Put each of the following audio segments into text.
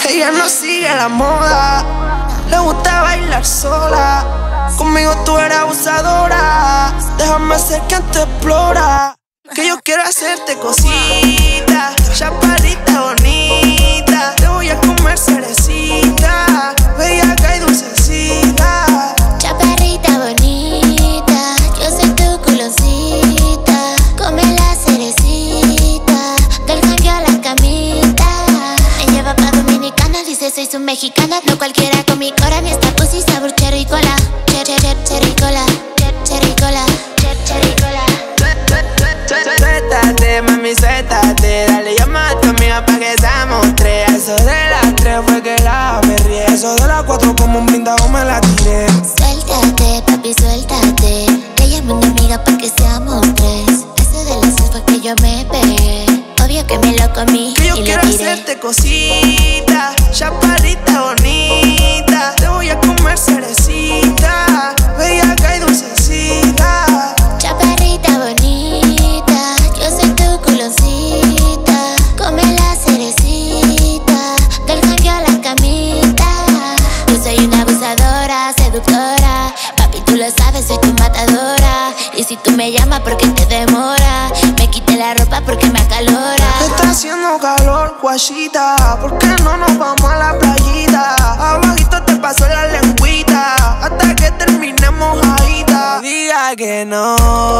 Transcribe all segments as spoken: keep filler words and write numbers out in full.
Ella no sigue la moda, le gusta bailar sola. Conmigo tú eres abusadora, déjame ser quien te explora. Que yo quiero hacerte cositas, chaparrita bonita. Te voy a comer cerecita, bellaca y dulcecita. Chaparrita bonita, yo soy tu culoncita. Come la cerecita, del jangueo a la camita. Me lleva pa' dominicana, dice soy su mexicana. No cualquiera con mi cora, ni esta pussy sabor cherry cola. Cher, cher, cher, cherry cola, cher, cherry cola, cher, cherry cola. Suéltate, mami, suéltate. Dale, llama a tu amiga pa' que seamos tres. Eso de las tres fue que la perrí. Eso de las cuatro como un blindado me la tiré. Suéltate, papi, suéltate. Le llamo a una amiga pa' que seamos tres. Eso de las seis fue que yo me pegué. Obvio que me lo comí que yo y quiero lo tiré. hacerte cositas, chaparrita bonita. Te voy a comer cerecita, bellaca y dulcecita. Chaparrita bonita, yo soy tu culoncita. Come la cerecita, del jangueo a la camita. Yo soy una abusadora, seductora. Papi, tú lo sabes, soy tu matadora. Y si tú me llamas, ¿por qué te demora? Me quité la ropa porque me acalora. Está haciendo calor, guachita. ¿Por qué no nos vamos a la playita? Abajito te paso la lengüita, hasta que terminemos mojadita. Diga que no,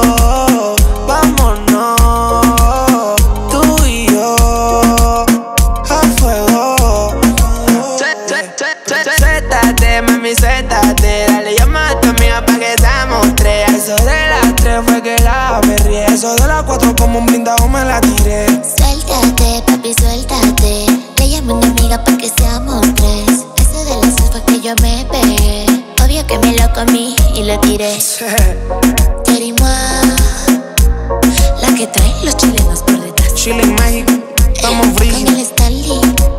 vámonos, tú y yo, a fuego. Suéltate, mami, suéltate. Dale, llama a tu amiga pa' que seamos tres. Eso de las tres fue que la perrí. Eso de las cuatro como un blindado me la tiré. Suéltate, papi, suéltate. Le llamo a una amiga pa' que seamos tres. Eso de las seis fue que yo me pegué. Obvio que me lo comí y lo tiré. Queremos la que trae los chilenos por detrás. Chile en México, estamos free. Con el Stanley.